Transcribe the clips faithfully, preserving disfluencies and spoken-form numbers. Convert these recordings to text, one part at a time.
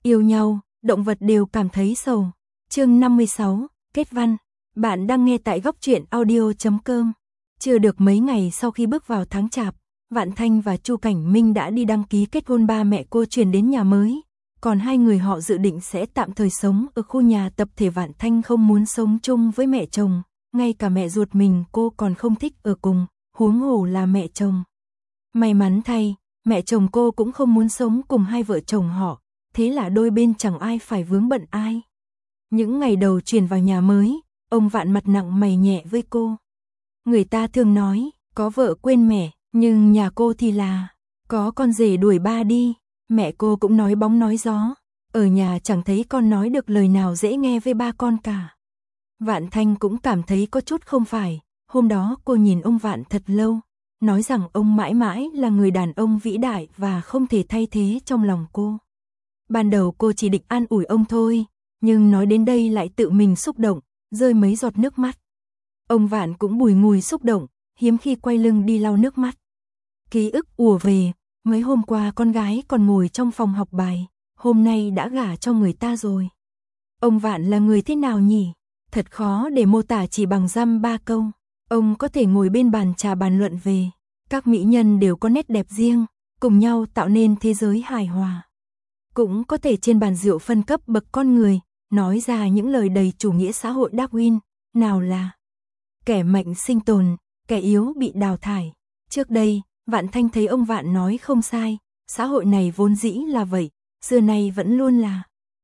Yêu nhau, động vật đều cảm thấy sầu. Chương năm mươi sáu, kết văn. Bạn đang nghe tại góc truyện audio chấm com. Chưa được mấy ngày sau khi bước vào tháng Chạp, Vạn Thanh và Chu Cảnh Minh đã đi đăng ký kết hôn, ba mẹ cô chuyển đến nhà mới. Còn hai người họ dự định sẽ tạm thời sống ở khu nhà tập thể. Vạn Thanh không muốn sống chung với mẹ chồng, ngay cả mẹ ruột mình cô còn không thích ở cùng, huống hồ là mẹ chồng. May mắn thay, mẹ chồng cô cũng không muốn sống cùng hai vợ chồng họ, thế là đôi bên chẳng ai phải vướng bận ai. Những ngày đầu chuyển vào nhà mới, ông Vạn mặt nặng mày nhẹ với cô. Người ta thường nói, có vợ quên mẹ, nhưng nhà cô thì là, có con rể đuổi ba đi. Mẹ cô cũng nói bóng nói gió, ở nhà chẳng thấy con nói được lời nào dễ nghe với ba con cả. Vạn Thanh cũng cảm thấy có chút không phải, hôm đó cô nhìn ông Vạn thật lâu, nói rằng ông mãi mãi là người đàn ông vĩ đại và không thể thay thế trong lòng cô. Ban đầu cô chỉ định an ủi ông thôi, nhưng nói đến đây lại tự mình xúc động, rơi mấy giọt nước mắt. Ông Vạn cũng bùi ngùi xúc động, hiếm khi quay lưng đi lau nước mắt. Ký ức ùa về, mấy hôm qua con gái còn ngồi trong phòng học bài, hôm nay đã gả cho người ta rồi. Ông Vạn là người thế nào nhỉ? Thật khó để mô tả chỉ bằng dăm ba câu. Ông có thể ngồi bên bàn trà bàn luận về, các mỹ nhân đều có nét đẹp riêng, cùng nhau tạo nên thế giới hài hòa. Cũng có thể trên bàn rượu phân cấp bậc con người, nói ra những lời đầy chủ nghĩa xã hội Darwin, nào là kẻ mạnh sinh tồn, kẻ yếu bị đào thải. Trước đây, Vạn Thanh thấy ông Vạn nói không sai, xã hội này vốn dĩ là vậy, xưa nay vẫn luôn là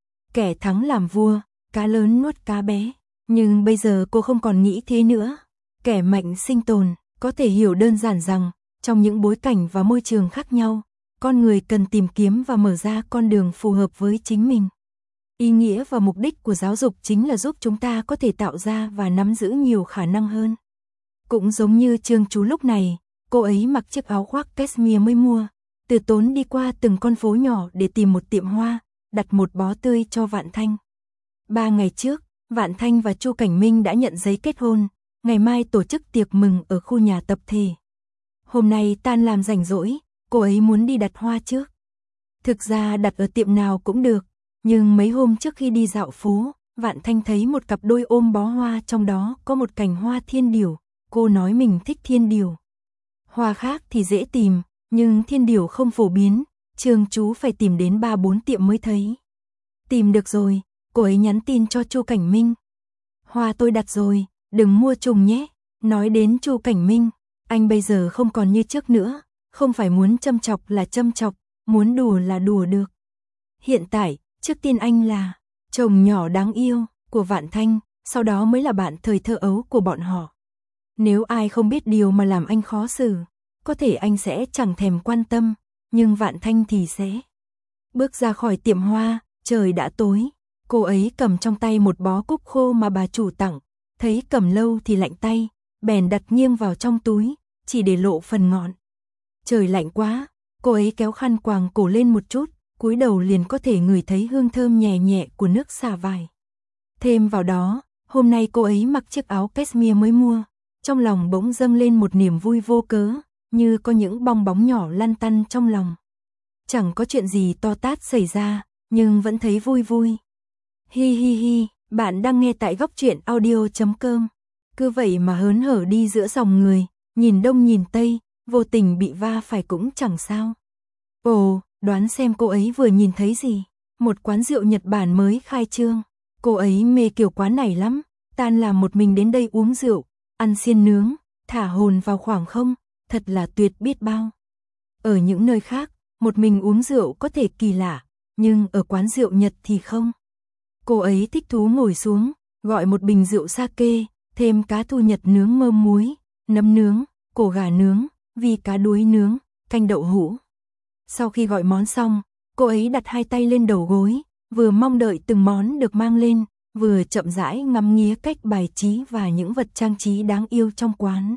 kẻ thắng làm vua, cá lớn nuốt cá bé. Nhưng bây giờ cô không còn nghĩ thế nữa. Kẻ mạnh sinh tồn, có thể hiểu đơn giản rằng, trong những bối cảnh và môi trường khác nhau, con người cần tìm kiếm và mở ra con đường phù hợp với chính mình. Ý nghĩa và mục đích của giáo dục chính là giúp chúng ta có thể tạo ra và nắm giữ nhiều khả năng hơn. Cũng giống như Trương Chú lúc này, cô ấy mặc chiếc áo khoác cashmere mới mua, từ tốn đi qua từng con phố nhỏ để tìm một tiệm hoa, đặt một bó tươi cho Vạn Thanh. Ba ngày trước, Vạn Thanh và Chu Cảnh Minh đã nhận giấy kết hôn, ngày mai tổ chức tiệc mừng ở khu nhà tập thể. Hôm nay tan làm rảnh rỗi, cô ấy muốn đi đặt hoa trước. Thực ra đặt ở tiệm nào cũng được, nhưng mấy hôm trước khi đi dạo phố, Vạn Thanh thấy một cặp đôi ôm bó hoa, trong đó có một cành hoa thiên điểu. Cô nói mình thích thiên điểu. Hoa khác thì dễ tìm, nhưng thiên điểu không phổ biến, Trương Chú phải tìm đến ba bốn tiệm mới thấy. Tìm được rồi, cô ấy nhắn tin cho Chu Cảnh Minh. Hoa tôi đặt rồi, đừng mua trùng nhé. Nói đến Chu Cảnh Minh, anh bây giờ không còn như trước nữa, không phải muốn châm chọc là châm chọc, muốn đùa là đùa được. Hiện tại, trước tiên anh là chồng nhỏ đáng yêu của Vạn Thanh, sau đó mới là bạn thời thơ ấu của bọn họ. Nếu ai không biết điều mà làm anh khó xử, có thể anh sẽ chẳng thèm quan tâm, nhưng Vạn Thanh thì sẽ. Bước ra khỏi tiệm hoa, trời đã tối, cô ấy cầm trong tay một bó cúc khô mà bà chủ tặng, thấy cầm lâu thì lạnh tay, bèn đặt nghiêng vào trong túi, chỉ để lộ phần ngọn. Trời lạnh quá, cô ấy kéo khăn quàng cổ lên một chút, cúi đầu liền có thể ngửi thấy hương thơm nhẹ nhẹ của nước xả vải. Thêm vào đó, hôm nay cô ấy mặc chiếc áo cashmere mới mua, trong lòng bỗng dâng lên một niềm vui vô cớ, như có những bong bóng nhỏ lăn tăn trong lòng. Chẳng có chuyện gì to tát xảy ra, nhưng vẫn thấy vui vui. Hi hi hi, bạn đang nghe tại góc truyện audio chấm com. Cứ vậy mà hớn hở đi giữa dòng người, nhìn đông nhìn tây, vô tình bị va phải cũng chẳng sao. Ồ, đoán xem cô ấy vừa nhìn thấy gì? Một quán rượu Nhật Bản mới khai trương. Cô ấy mê kiểu quán này lắm, tan làm một mình đến đây uống rượu, ăn xiên nướng, thả hồn vào khoảng không, thật là tuyệt biết bao. Ở những nơi khác, một mình uống rượu có thể kỳ lạ, nhưng ở quán rượu Nhật thì không. Cô ấy thích thú ngồi xuống, gọi một bình rượu sake, thêm cá thu Nhật nướng mơm muối, nấm nướng, cổ gà nướng, vi cá đuối nướng, canh đậu hũ. Sau khi gọi món xong, cô ấy đặt hai tay lên đầu gối, vừa mong đợi từng món được mang lên, vừa chậm rãi ngắm nghía cách bài trí và những vật trang trí đáng yêu trong quán.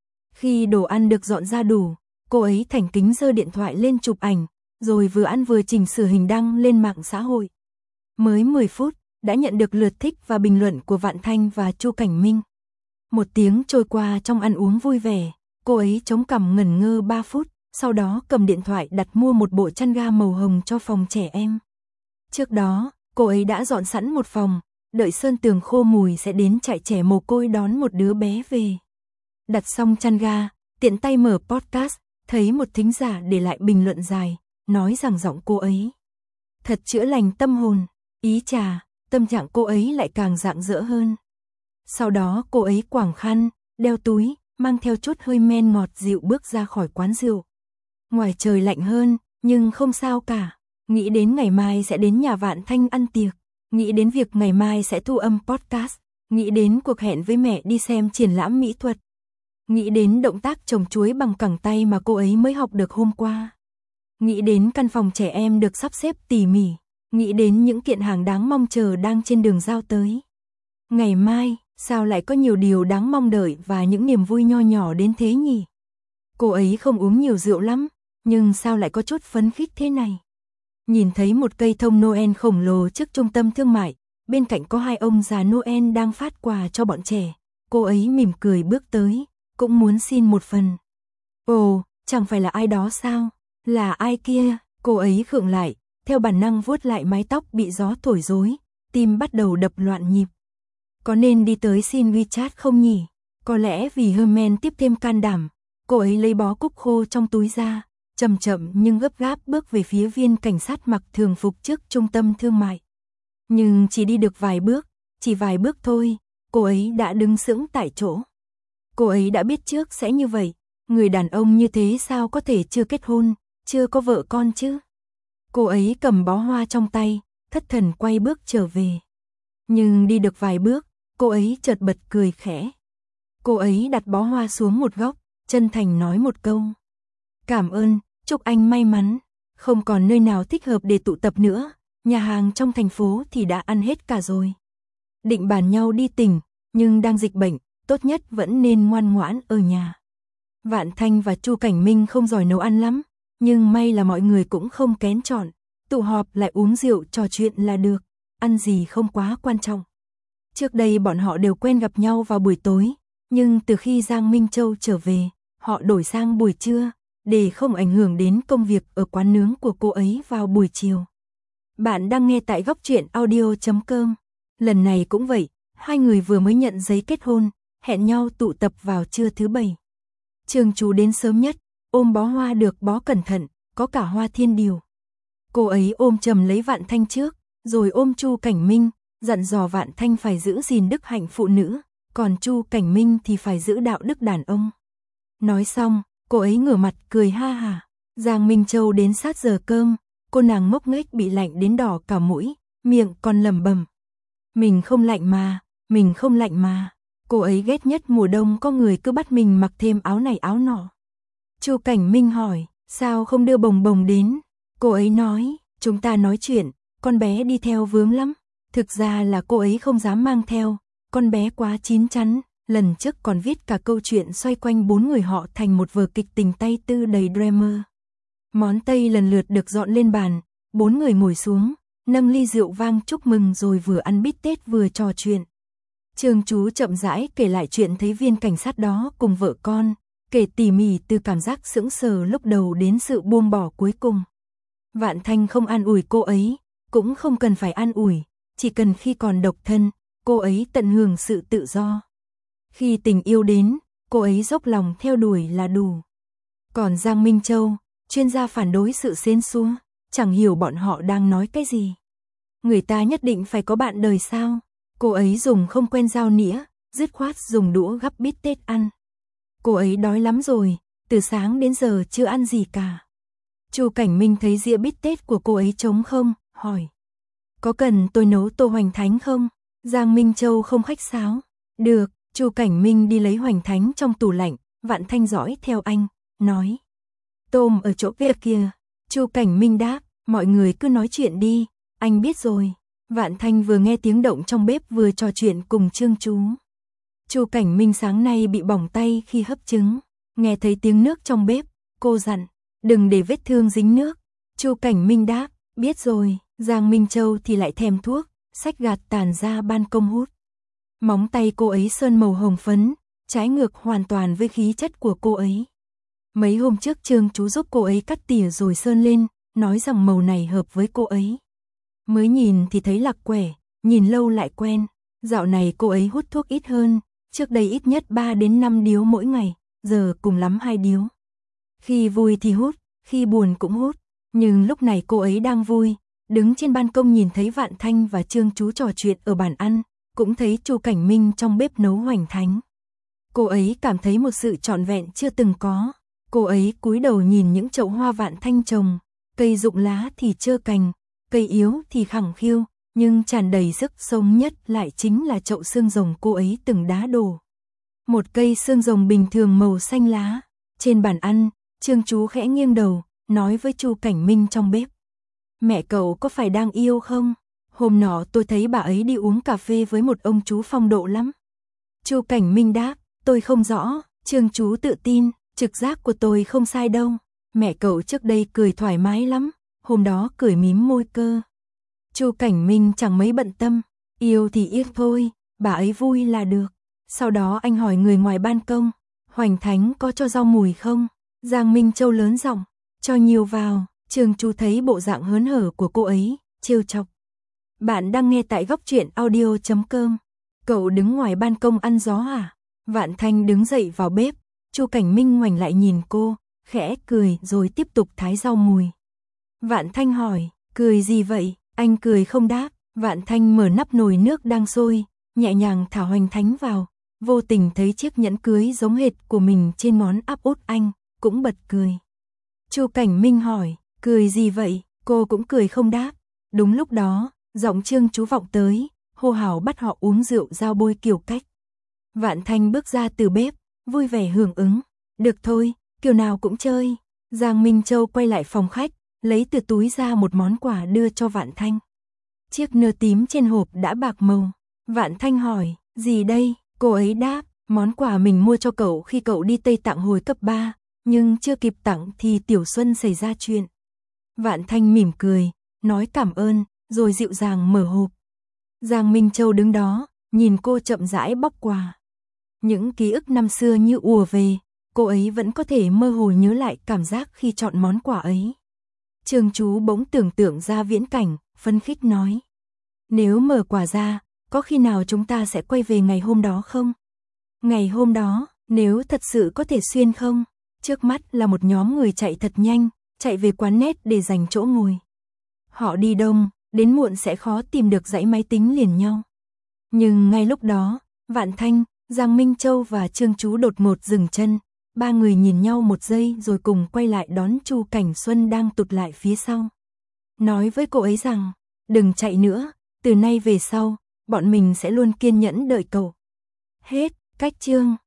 Khi đồ ăn được dọn ra đủ, cô ấy thành kính giơ điện thoại lên chụp ảnh, rồi vừa ăn vừa chỉnh sửa hình đăng lên mạng xã hội. Mới mười phút, đã nhận được lượt thích và bình luận của Vạn Thanh và Chu Cảnh Minh. Một tiếng trôi qua trong ăn uống vui vẻ, cô ấy chống cằm ngẩn ngơ ba phút, sau đó cầm điện thoại đặt mua một bộ chăn ga màu hồng cho phòng trẻ em. Trước đó, cô ấy đã dọn sẵn một phòng, đợi sơn tường khô mùi sẽ đến trại trẻ mồ côi đón một đứa bé về. Đặt xong chăn ga, tiện tay mở podcast, thấy một thính giả để lại bình luận dài, nói rằng giọng cô ấy thật chữa lành tâm hồn, ý chà, tâm trạng cô ấy lại càng rạng rỡ hơn. Sau đó cô ấy quàng khăn, đeo túi, mang theo chút hơi men ngọt dịu bước ra khỏi quán rượu. Ngoài trời lạnh hơn, nhưng không sao cả. Nghĩ đến ngày mai sẽ đến nhà Vạn Thanh ăn tiệc, nghĩ đến việc ngày mai sẽ thu âm podcast, nghĩ đến cuộc hẹn với mẹ đi xem triển lãm mỹ thuật, nghĩ đến động tác trồng chuối bằng cẳng tay mà cô ấy mới học được hôm qua, nghĩ đến căn phòng trẻ em được sắp xếp tỉ mỉ, nghĩ đến những kiện hàng đáng mong chờ đang trên đường giao tới. Ngày mai, sao lại có nhiều điều đáng mong đợi và những niềm vui nho nhỏ đến thế nhỉ? Cô ấy không uống nhiều rượu lắm, nhưng sao lại có chút phấn khích thế này? Nhìn thấy một cây thông Noel khổng lồ trước trung tâm thương mại, bên cạnh có hai ông già Noel đang phát quà cho bọn trẻ. Cô ấy mỉm cười bước tới, cũng muốn xin một phần. Ồ, chẳng phải là ai đó sao? Là ai kia? Cô ấy khựng lại, theo bản năng vuốt lại mái tóc bị gió thổi rối, tim bắt đầu đập loạn nhịp. Có nên đi tới xin WeChat không nhỉ? Có lẽ vì Herman tiếp thêm can đảm, cô ấy lấy bó cúc khô trong túi ra, chậm chậm nhưng gấp gáp bước về phía viên cảnh sát mặc thường phục trước trung tâm thương mại. Nhưng chỉ đi được vài bước, chỉ vài bước thôi, cô ấy đã đứng sững tại chỗ. Cô ấy đã biết trước sẽ như vậy, người đàn ông như thế sao có thể chưa kết hôn, chưa có vợ con chứ? Cô ấy cầm bó hoa trong tay, thất thần quay bước trở về. Nhưng đi được vài bước, cô ấy chợt bật cười khẽ. Cô ấy đặt bó hoa xuống một góc, chân thành nói một câu. Cảm ơn, chúc anh may mắn. Không còn nơi nào thích hợp để tụ tập nữa, nhà hàng trong thành phố thì đã ăn hết cả rồi. Định bàn nhau đi tỉnh, nhưng đang dịch bệnh, tốt nhất vẫn nên ngoan ngoãn ở nhà. Vạn Thanh và Chu Cảnh Minh không giỏi nấu ăn lắm, nhưng may là mọi người cũng không kén chọn, tụ họp lại uống rượu trò chuyện là được, ăn gì không quá quan trọng. Trước đây bọn họ đều quen gặp nhau vào buổi tối, nhưng từ khi Giang Minh Châu trở về, họ đổi sang buổi trưa, để không ảnh hưởng đến công việc ở quán nướng của cô ấy vào buổi chiều. Bạn đang nghe tại góc truyện audio chấm com. Lần này cũng vậy, hai người vừa mới nhận giấy kết hôn, hẹn nhau tụ tập vào trưa thứ bảy. Trương Chú đến sớm nhất, ôm bó hoa được bó cẩn thận, có cả hoa thiên điều. Cô ấy ôm chầm lấy Vạn Thanh trước, rồi ôm Chu Cảnh Minh, dặn dò Vạn Thanh phải giữ gìn đức hạnh phụ nữ, còn Chu Cảnh Minh thì phải giữ đạo đức đàn ông. Nói xong, cô ấy ngửa mặt cười ha hả. Giang Minh Châu đến sát giờ cơm, cô nàng ngốc nghếch bị lạnh đến đỏ cả mũi, miệng còn lẩm bẩm. Mình không lạnh mà, mình không lạnh mà. Cô ấy ghét nhất mùa đông có người cứ bắt mình mặc thêm áo này áo nọ. Chu Cảnh Minh hỏi, sao không đưa Bồng Bồng đến? Cô ấy nói, chúng ta nói chuyện, con bé đi theo vướng lắm. Thực ra là cô ấy không dám mang theo, con bé quá chín chắn. Lần trước còn viết cả câu chuyện xoay quanh bốn người họ thành một vở kịch tình tay tư đầy drama. Món Tây lần lượt được dọn lên bàn, bốn người ngồi xuống, nâng ly rượu vang chúc mừng rồi vừa ăn bít tết vừa trò chuyện. Trương Chú chậm rãi kể lại chuyện thấy viên cảnh sát đó cùng vợ con, kể tỉ mỉ từ cảm giác sững sờ lúc đầu đến sự buông bỏ cuối cùng. Vạn Thanh không an ủi cô ấy, cũng không cần phải an ủi, chỉ cần khi còn độc thân, cô ấy tận hưởng sự tự do. Khi tình yêu đến, cô ấy dốc lòng theo đuổi là đủ. Còn Giang Minh Châu, chuyên gia phản đối sự xén xúa, chẳng hiểu bọn họ đang nói cái gì. Người ta nhất định phải có bạn đời sao? Cô ấy dùng không quen dao nĩa, dứt khoát dùng đũa gắp bít tết ăn. Cô ấy đói lắm rồi, từ sáng đến giờ chưa ăn gì cả. Chu Cảnh Minh thấy dĩa bít tết của cô ấy trống không, hỏi. Có cần tôi nấu tô hoành thánh không? Giang Minh Châu không khách sáo. Được, Chu Cảnh Minh đi lấy hoành thánh trong tủ lạnh, Vạn Thanh dõi theo anh, nói. Tôm ở chỗ kia kìa. Chu Cảnh Minh đáp, mọi người cứ nói chuyện đi, anh biết rồi. Vạn Thanh vừa nghe tiếng động trong bếp vừa trò chuyện cùng Trương Chú. Chu Cảnh Minh sáng nay bị bỏng tay khi hấp trứng, nghe thấy tiếng nước trong bếp, cô dặn, đừng để vết thương dính nước. Chu Cảnh Minh đáp, biết rồi. Giang Minh Châu thì lại thèm thuốc, xách gạt tàn ra ban công hút. Móng tay cô ấy sơn màu hồng phấn, trái ngược hoàn toàn với khí chất của cô ấy. Mấy hôm trước Trương Chú giúp cô ấy cắt tỉa rồi sơn lên, nói rằng màu này hợp với cô ấy. Mới nhìn thì thấy lạc quẻ, nhìn lâu lại quen. Dạo này cô ấy hút thuốc ít hơn, trước đây ít nhất ba đến năm điếu mỗi ngày, giờ cùng lắm hai điếu. Khi vui thì hút, khi buồn cũng hút, nhưng lúc này cô ấy đang vui, đứng trên ban công nhìn thấy Vạn Thanh và Trương Chú trò chuyện ở bàn ăn, cũng thấy Chu Cảnh Minh trong bếp nấu hoành thánh. Cô ấy cảm thấy một sự trọn vẹn chưa từng có. Cô ấy cúi đầu nhìn những chậu hoa Vạn Thanh trồng, cây rụng lá thì trơ cành, cây yếu thì khẳng khiu, nhưng tràn đầy sức sống nhất lại chính là chậu xương rồng cô ấy từng đá đổ. Một cây xương rồng bình thường màu xanh lá. Trên bàn ăn, Trương Chú khẽ nghiêng đầu, nói với Chu Cảnh Minh trong bếp. Mẹ cậu có phải đang yêu không? Hôm nọ tôi thấy bà ấy đi uống cà phê với một ông chú phong độ lắm. Chu Cảnh Minh đáp, tôi không rõ. Trương Chú tự tin, trực giác của tôi không sai đâu. Mẹ cậu trước đây cười thoải mái lắm, hôm đó cười mím môi cơ. Chu Cảnh Minh chẳng mấy bận tâm, yêu thì yêu thôi, bà ấy vui là được. Sau đó anh hỏi người ngoài ban công, Hoành Thánh có cho rau mùi không? Giang Minh Châu lớn giọng, cho nhiều vào. Trương Chú thấy bộ dạng hớn hở của cô ấy, trêu chọc. Bạn đang nghe tại góc truyện audio chấm com. Cậu đứng ngoài ban công ăn gió à? Vạn Thanh đứng dậy vào bếp, Chu Cảnh Minh ngoảnh lại nhìn cô, khẽ cười rồi tiếp tục thái rau mùi. Vạn Thanh hỏi, cười gì vậy? Anh cười không đáp. Vạn Thanh mở nắp nồi nước đang sôi, nhẹ nhàng thả Hoành Thánh vào, vô tình thấy chiếc nhẫn cưới giống hệt của mình trên ngón áp út anh, cũng bật cười. Chu Cảnh Minh hỏi, cười gì vậy? Cô cũng cười không đáp. Đúng lúc đó, giọng Trương Chú vọng tới, hô hào bắt họ uống rượu giao bôi kiểu cách. Vạn Thanh bước ra từ bếp, vui vẻ hưởng ứng. Được thôi, kiểu nào cũng chơi. Giang Minh Châu quay lại phòng khách, lấy từ túi ra một món quà đưa cho Vạn Thanh. Chiếc nơ tím trên hộp đã bạc màu. Vạn Thanh hỏi, gì đây? Cô ấy đáp, món quà mình mua cho cậu khi cậu đi Tây Tạng hồi cấp ba, nhưng chưa kịp tặng thì Tiểu Xuân xảy ra chuyện. Vạn Thanh mỉm cười, nói cảm ơn, rồi dịu dàng mở hộp. Giang Minh Châu đứng đó, nhìn cô chậm rãi bóc quà. Những ký ức năm xưa như ùa về, cô ấy vẫn có thể mơ hồ nhớ lại cảm giác khi chọn món quà ấy. Trương Chú bỗng tưởng tượng ra viễn cảnh, phấn khích nói. Nếu mở quà ra, có khi nào chúng ta sẽ quay về ngày hôm đó không? Ngày hôm đó, nếu thật sự có thể xuyên không? Trước mắt là một nhóm người chạy thật nhanh, chạy về quán net để giành chỗ ngồi. Họ đi đông, đến muộn sẽ khó tìm được dãy máy tính liền nhau. Nhưng ngay lúc đó, Vạn Thanh, Giang Minh Châu và Trương Chú đột ngột dừng chân. Ba người nhìn nhau một giây rồi cùng quay lại đón Chu Cảnh Xuân đang tụt lại phía sau. Nói với cô ấy rằng, đừng chạy nữa, từ nay về sau, bọn mình sẽ luôn kiên nhẫn đợi cậu. Hết, cách chương.